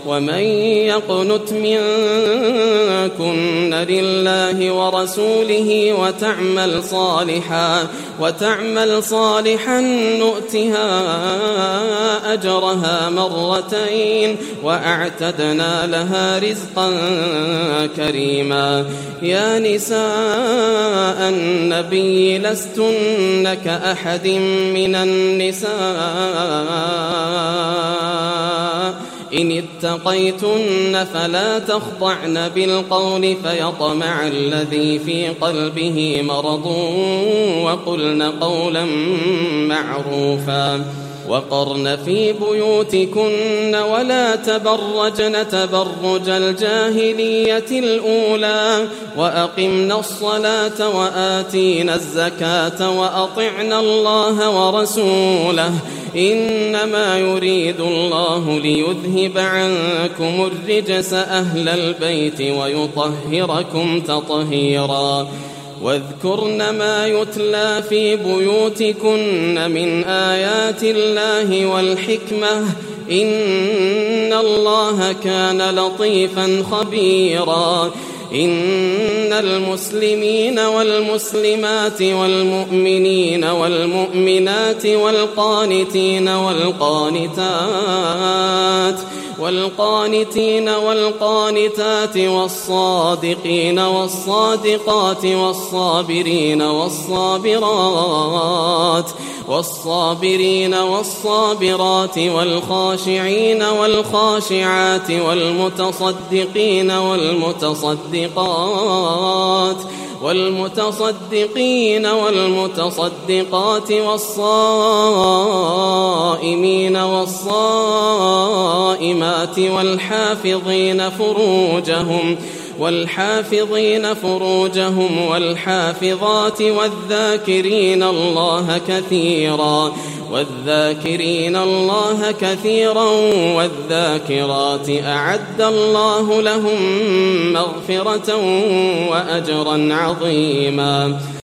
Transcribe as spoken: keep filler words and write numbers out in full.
ومن يقنت منكن لله ورسوله وتعمل صالحا وتعمل صالحا نؤتها أجرها مرتين وأعتدنا لها رزقا كريما. يا نساء النبي لستن كأحد من النساء إن اتقيتن فلا تخضعن بالقول فيطمع الذي في قلبه مرض وقلن قولا معروفا. وقرن في بيوتكن ولا تبرجن تبرج الجاهلية الأولى وأقمنا الصلاة وآتينا الزكاة وأطعنا الله ورسوله إنما يريد الله ليذهب عنكم الرجس أهل البيت ويطهركم تطهيرا. واذكرن ما يتلى في بيوتكن من آيات الله والحكمة إن الله كان لطيفا خبيرا. إن المسلمين والمسلمات والمؤمنين والمؤمنات والقانتين والقانتات والقانتين والقانتات والصادقين والصادقات والصابرين والصابرات والصابرين والصابرات والخاشعين والخاشعات والمتصدقين والمتصدقات والمتصدقين والمتصدقات والصائمين والصائمات والحافظين فروجهم والحافظين فروجهم والحافظات والذاكرين الله كثيرا والذاكرين الله كثيرا والذاكرات أعد الله لهم مغفرة وأجرا عظيما.